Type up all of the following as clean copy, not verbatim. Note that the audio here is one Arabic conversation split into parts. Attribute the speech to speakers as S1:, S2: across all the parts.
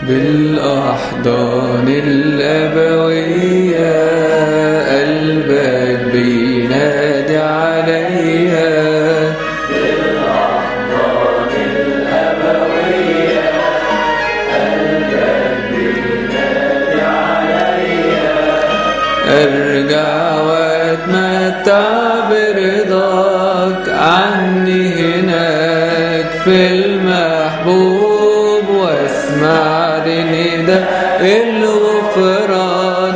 S1: بالأحضان الأبوية قلبك بينادي عليها.
S2: بالأحضان الأبوية قلبك بينادي عليها.
S1: ارجع واتمتع برضاك عني هناك في المحبوب، واسمع لنداء الغفران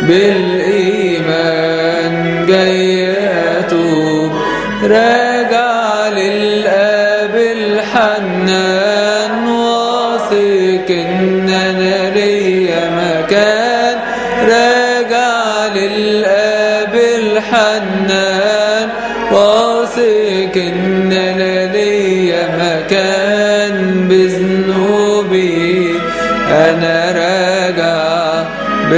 S1: بالإيمان جاي أتوب. راجع للآب الحنان واثق إن أنا ليا مكان. راجع للآب الحنان واثق إن أنا ليا مكان. بذنوبي أنا راجع،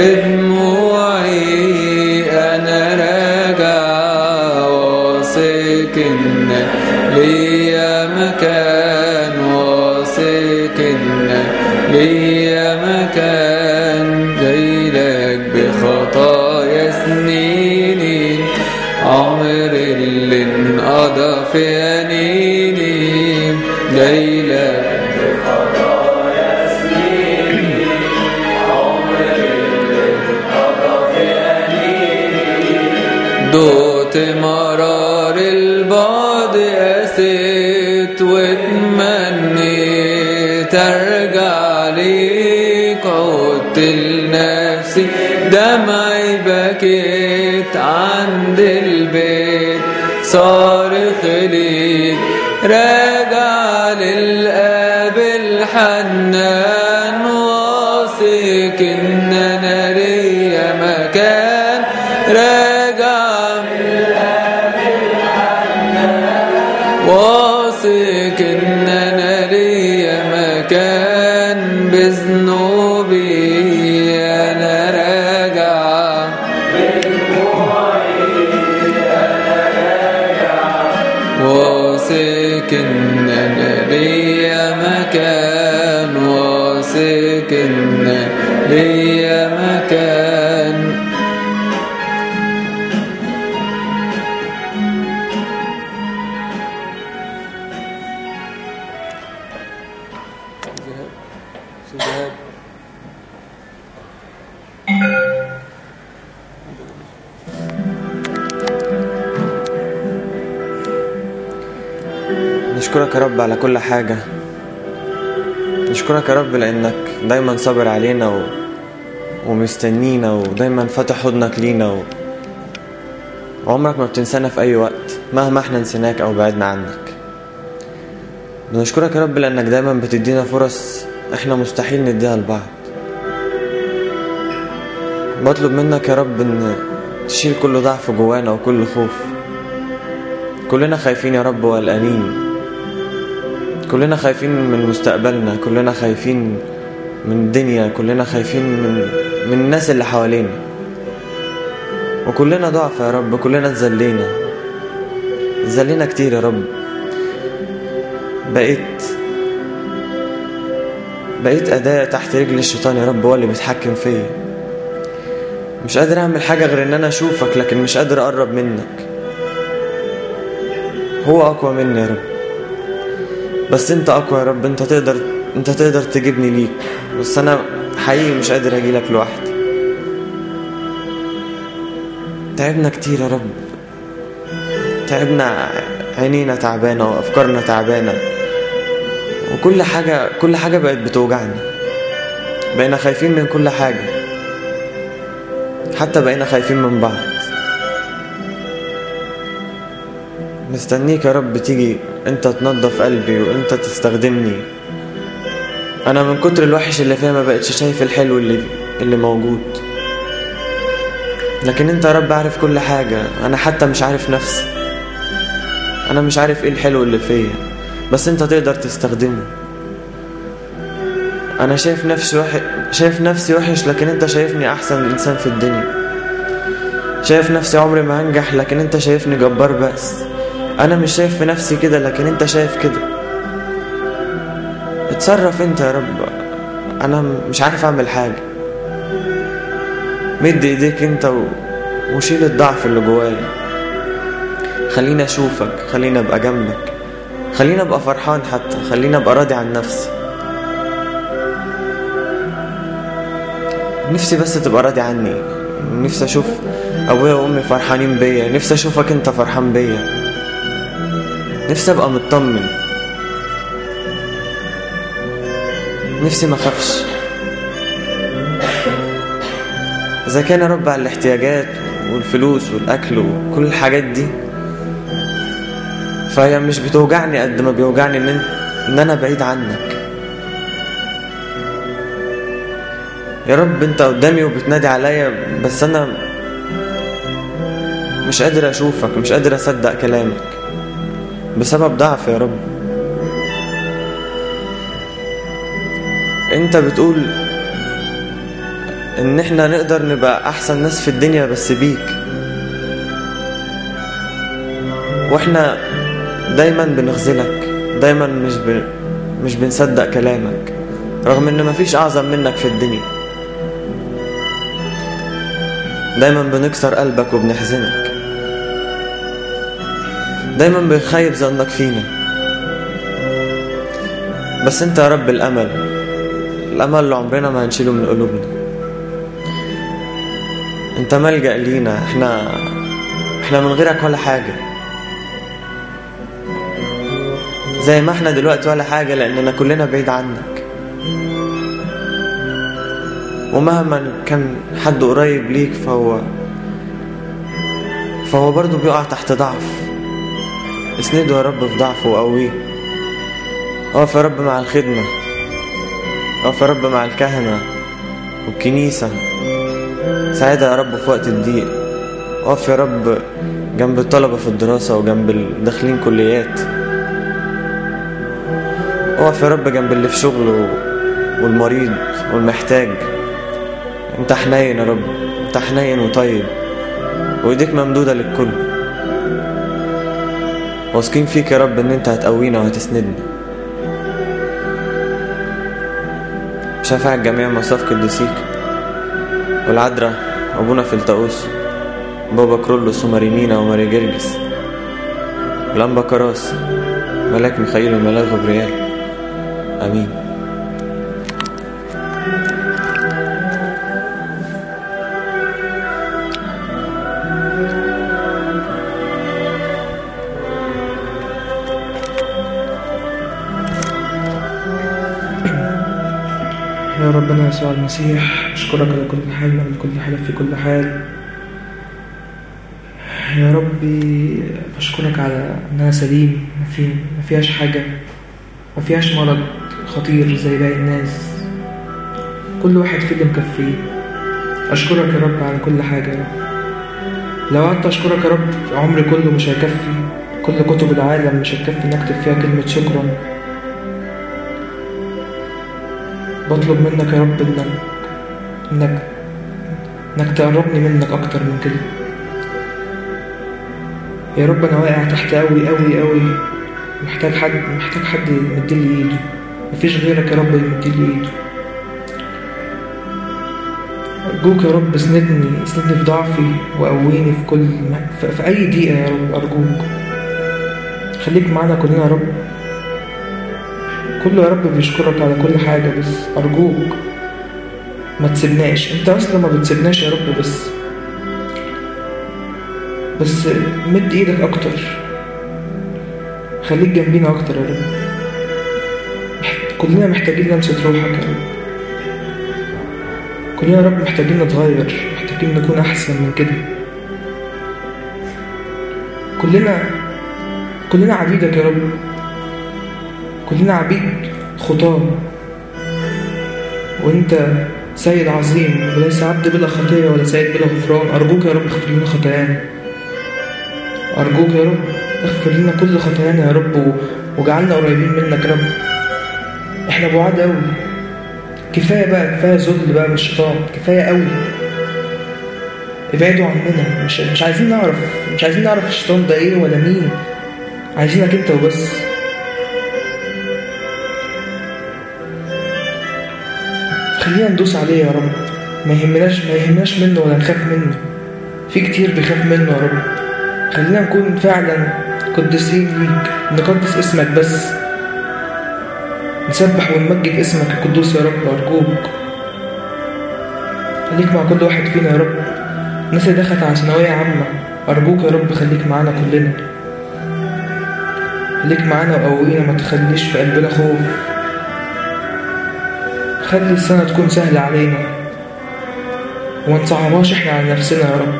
S1: بدموعي أنا راجع، واثق إن ليا مكان، واثق إن ليا مكان. جايلك بخطايا سنيني، عمر اللي انقضى في أنيني. جايلك
S2: بخطايا سنيني، عمر اللي انقضى في أنيني.
S1: دوت مرار البعد، قسيت واتمنيت ارجع ليك. عدت لنفسي دمعي بكيت عند البيت صارخ ليك. راجع للآب الحنان واثق إن أنا ليا مكان. راجع
S2: للآب الحنان
S1: واثق إن أنا ليا مكان. بذنوبي أنا راجع،
S2: بدموعي أنا راجع،
S1: واثق إن أنا ليا مكان، واثق إن ليا مكان.
S3: نشكرك يا رب على كل حاجة. نشكرك يا رب لأنك دايما صابر علينا ومستنينا، ودايما فاتح حضنك لينا، وعمرك ما بتنسانا في أي وقت مهما احنا نسيناك أو بعدنا عنك. نشكرك يا رب لأنك دايما بتدينا فرص احنا مستحيل نديها لبعض. بطلب منك يا رب ان تشيل كل ضعف جوانا وكل خوف. كلنا خايفين يا رب وقلقانين، كلنا خايفين من مستقبلنا، كلنا خايفين من الدنيا، كلنا خايفين من الناس اللي حوالينا، وكلنا ضعف يا رب. كلنا اتذلينا كتير يا رب. بقيت أداة تحت رجل الشيطان يا رب، هو اللي بيتحكم فيا. مش قادر اعمل حاجة غير ان انا اشوفك، لكن مش قادر اقرب منك. هو اقوى مني يا رب، بس انت اقوى يا رب. انت تقدر تجيبني ليك، بس انا حقيقي مش قادر اجيلك لوحدي. تعبنا كتير يا رب، تعبنا، عينينا تعبانة وافكارنا تعبانة، وكل حاجة بقت بتوجعنا. بقينا خايفين من كل حاجة، حتى بقينا خايفين من بعض. مستنيك يا رب تيجي انت تنظف قلبي وانت تستخدمني. انا من كتر الوحش اللي فيها ما بقتش شايف الحلو اللي موجود، لكن انت يا رب عارف كل حاجة. انا حتى مش عارف نفسي، انا مش عارف ايه الحلو اللي فيا، بس انت تقدر تستخدمه. انا شايف نفسي وحش، لكن انت شايفني احسن انسان في الدنيا. شايف نفسي عمري ما هنجح، لكن انت شايفني جبار بأس. انا مش شايف في نفسي كده، لكن انت شايف كده. اتصرف انت يا رب. انا مش عارف اعمل حاجة. مد ايديك انت وشيل الضعف اللي جوايا. خليني اشوفك، خليني ابقى جنبك، خليني ابقى فرحان، حتى خليني ابقى راضي عن نفسي. نفسي بس تبقى راضي عني. نفسي اشوف ابويا وامي فرحانين بيا. نفسي اشوفك انت فرحان بيا. نفسي ابقى مطمن. نفسي ما اخافش. اذا كان يا رب على الاحتياجات والفلوس والاكل وكل الحاجات دي، فهي مش بتوجعني قد ما بيوجعني ان انا بعيد عنك. يا رب انت قدامي وبتنادي عليا، بس انا مش قادر اشوفك، مش قادر اصدق كلامك بسبب ضعف. يا رب انت بتقول ان احنا نقدر نبقى احسن ناس في الدنيا بس بيك، واحنا دايما بنخذلك، دايما مش بنصدق كلامك، رغم ان مفيش اعظم منك في الدنيا. دايما بنكسر قلبك وبنحزنك، دايما بنخيب ظنك فينا. بس انت يا رب الامل اللي عمرنا ما هنشيله من قلوبنا. انت ملجأ لينا. احنا من غيرك ولا حاجة، زي ما احنا دلوقتي ولا حاجة، لاننا كلنا بعيد عنك. ومهما كان حد قريب ليك فهو برضو بيقع تحت ضعف. اسنده يا رب في ضعفه وقويه. اقف يا رب مع الخدمة، اقف يا رب مع الكهنة والكنيسة، ساعدها يا رب في وقت الضيق. اقف يا رب جنب الطلبة في الدراسة وجنب الداخلين كليات. اقف يا رب جنب اللي في شغله والمريض والمحتاج. انت حنين يا رب، انت حنين وطيب، وايديك ممدودة للكل. واثقين فيك يا رب ان انت هتقوينا وهتسندنا. شفاعة جميع مصاف قديسيك والعذراء ابونا فلتأوس، بابا كرولوس ومارينينا وماري جرجس والانبا كراس، ملاك ميخائيل وملاك غبريال. امين.
S4: يا ربنا يسوع المسيح، أشكرك على كل حال وعلى كل حاجة في كل حال. يا ربي أشكرك على أن أنا سليم، ما فيهاش حاجة، ما فيهاش مرض خطير زي باقي الناس. كل واحد فيه اللي مكفيه. أشكرك يا رب على كل حاجة. يا رب لو قعدت أشكرك يا رب عمري كله مش هيكفي. كل كتب العالم مش هتكفي نكتب فيها كلمة شكرا. بطلب منك يا رب انك تقربني منك اكتر من كده. يا رب انا واقع تحت قوي قوي قوي، محتاج حد يمدلي ايده. مفيش غيرك يا رب يمدلي ايده. ارجوك يا رب اسندني في ضعفي وقويني في اي دقيقة يا رب. ارجوك خليك معانا كلنا يا رب. كله يا رب بيشكرك على كل حاجة، بس أرجوك ما تسيبناش. انت اصلا ما بتسيبناش يا رب، بس مد ايدك اكتر، خليك جنبينا اكتر يا رب. كلنا محتاجين لمسة روحك يا رب. كلنا يا رب محتاجين نتغير، محتاجين نكون احسن من كده. كلنا عبيدك يا رب. كلنا عبيد خطاه، وانت سيد عظيم وليس عبد بلا خطية ولا سيد بلا غفران. أرجوك يا رب اغفر لنا خطايانا. أرجوك يا رب اغفر لنا كل خطايانا يا رب، وجعلنا قريبين منك يا رب. احنا بعاد قوي. كفاية بقى، كفاية ذل بقى من الشيطان، كفاية قوي. ابعدوا عننا. مش عايزين نعرف الشيطان ده ايه ولا مين. عايزينك انت وبس. خلينا ندوس عليه يا رب. ما يهمناش منه ولا نخاف منه. في كتير بيخاف منه يا رب. خلينا نكون فعلا قديسين ليك، نقدس اسمك بس، نسبح ونمجد اسمك القدوس يا رب. أرجوك خليك مع كل واحد فينا يا رب. الناس اللي دخلت على ثانوية عامة، أرجوك يا رب خليك معانا كلنا، خليك معانا وقوينا، ما تخليش في قلبنا خوف. خلي السنة تكون سهلة علينا وما نصعبهاش احنا على نفسنا يا رب.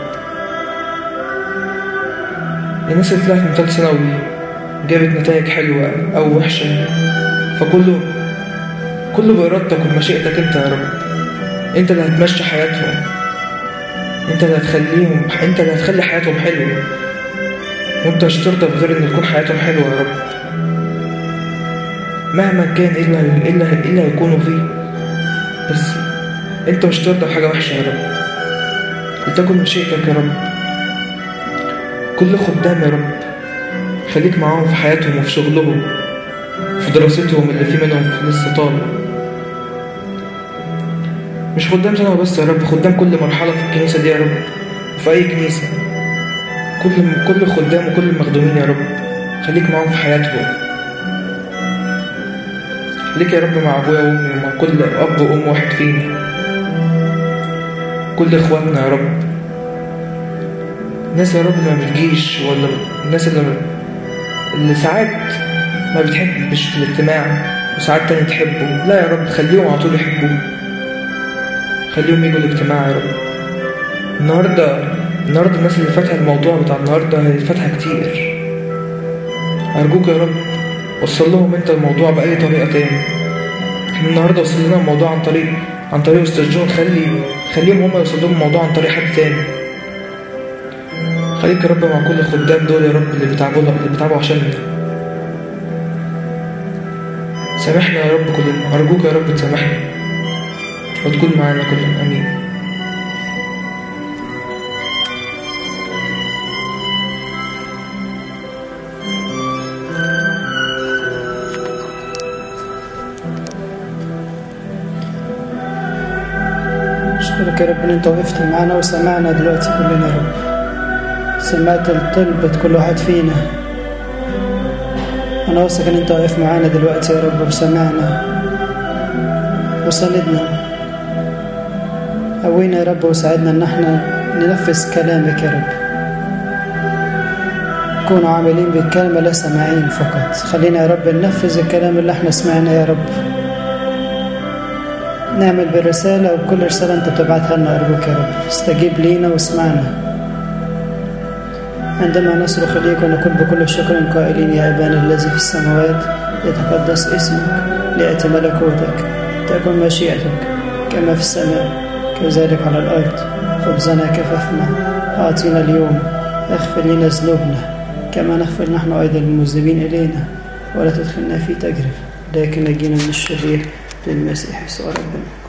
S4: الناس اللي طلعت من تالتة ثانوي جابت نتائج حلوة أو وحشة، فكله بإرادتك ومشيئتك انت يا رب. انت اللي هتمشي حياتهم، انت اللي هتخلي حياتهم حلوة، وانت مش ترضى بغير ان تكون حياتهم حلوة يا رب. مهما كان ايه اللي هيكونوا فيه، بس انت مش ترضى بحاجة وحشة يا رب. لتكن مشيئتك يا رب. كل خدام يا رب خليك معاهم في حياتهم وفي شغلهم، في دراستهم اللي في منهم لسه طالب. مش خدام ثانوي بس يا رب، خدام كل مرحلة في الكنيسة دي يا رب، وفي أي كنيسة. كل خدام وكل المخدومين يا رب خليك معاهم في حياتهم. خليك يا رب مع أبويا وأمي ومع كل أب وأم واحد فينا، كل إخواتنا يا رب. الناس يا رب اللي ما بتجيش، ولا الناس اللي ساعات ما بتحبش في الاجتماع وساعات تاني تحبه، لا يا رب خليهم على طول يحبوه، خليهم يجوا الاجتماع يا رب. النهاردة الناس اللي فاتحة الموضوع بتاع النهاردة هي فاتحة كتير. أرجوك يا رب وصل لهم انت الموضوع بأي طريقة تاني. احنا النهاردة وصل لنا الموضوع عن طريق أستاذ جون، خليهم هم يوصلوا الموضوع عن طريق حد تاني. خليك يا رب مع كل الخدام دول يا رب اللي بيتعبوا عشاننا. سامحنا يا رب كلنا، أرجوك يا رب تسامحنا وتكون معنا كلنا. آمين.
S5: أشكرك يا رب إن أنت وقفت معنا وسمعنا دلوقتي كلنا يا رب. سمعت طلبة كل واحد فينا. أنا واثق إن أنت واقف معانا دلوقتي يا رب وسمعنا وساندنا. قوينا يا رب وساعدنا إن احنا ننفذ كلامك يا رب. كونوا عاملين بالكلمة لا سامعين فقط. خلينا يا رب ننفذ الكلام اللي احنا سمعناه يا رب. نعمل بالرسالة وبكل رسالة أنت بتبعتها لنا. أرجوك يا رب استجيب لينا واسمعنا عندما نصرخ إليك ونقول بكل شكر قائلين: يا أبانا الذي في السماوات يتقدس اسمك، ليأتي ملكوتك، تكن مشيئتك كما في السماء كذلك على الأرض. خبزنا كفافنا أعطينا اليوم، اغفر لنا ذنوبنا كما نغفر نحن أيضا المذنبين إلينا، ولا تدخلنا في تجربة لكن نجينا من الشرير، للمسيح يسوع ربنا.